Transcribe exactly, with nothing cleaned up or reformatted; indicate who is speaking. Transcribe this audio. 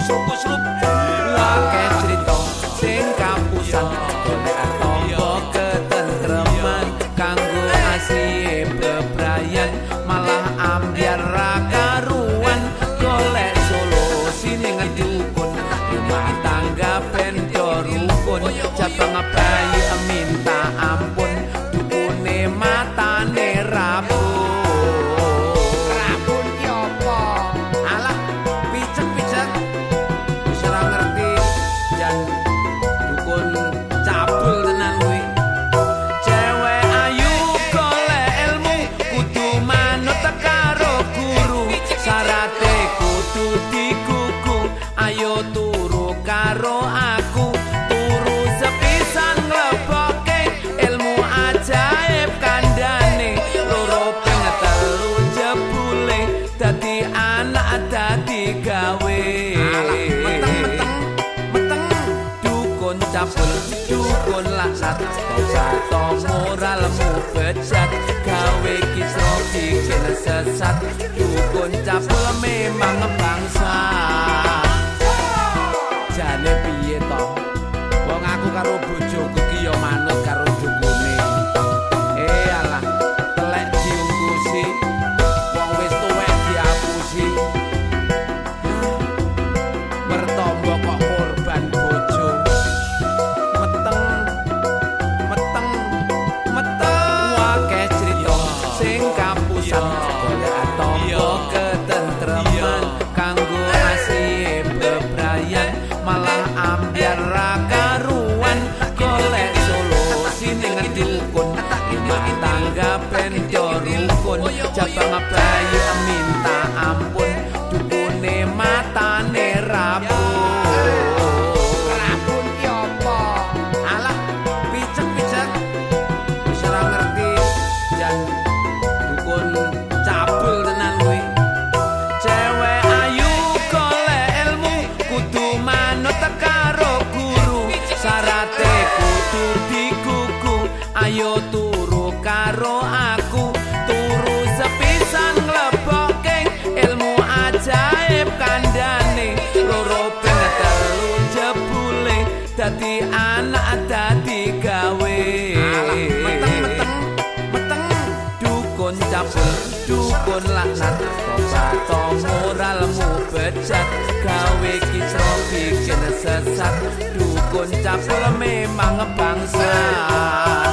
Speaker 1: kusrup-kusrup akeh crita sing kapusan golek tombo ketentreman kanggo asih bebrayan malah ambyar ra karuan golek solusi ning dukun rumah tangga bendo rukun jabang bayi minta ampun dukune matane rabun rabun ki apa alah picek-picek wis ora ngerti jan dukun cabul tenan kuwi cewek ayu golek ilmu kudu manut karo guru syarate kudu dikukung ayo turu karo aku turu sepisan ngleboke ilmu ajaib kandhane loro ping telu jebule dadi anak dadi gawe meteng-meteng meteng dukun cabul dukun laknat sato moralmu bejat gawe kisro bikin sesat dukun cabul memang bangsa jane piye to wong aku karo bojoku ki ya manut karo dukune eh alah telek diungkusi wong wis tuwek diapusi mertombo kok korban bojo meteng meteng meteng akeh crita sing kapusan golek tombo ketentreman kanggo asih bebrayan malah ambyar ra karuan golek solusi ning dukun rumah tangga bendo rukun jabang bayi minta ampun dukune matane rabun rabun ki apa alah picek-picek wis ora ngerti jan dukun cabul tenan kuwi cewek ayu golek ilmu kudu manut karo guru syarate kudu dikukung ayo turu karo aku turu sepisan ngleboke ilmu ajaib kandhane loro ping telu jebule dadi anak dadi gawe meteng-meteng meteng dukun cabul dukun laknat sato moralmu bejat gawe kisro bikin sesat dukun cabul memang bangsa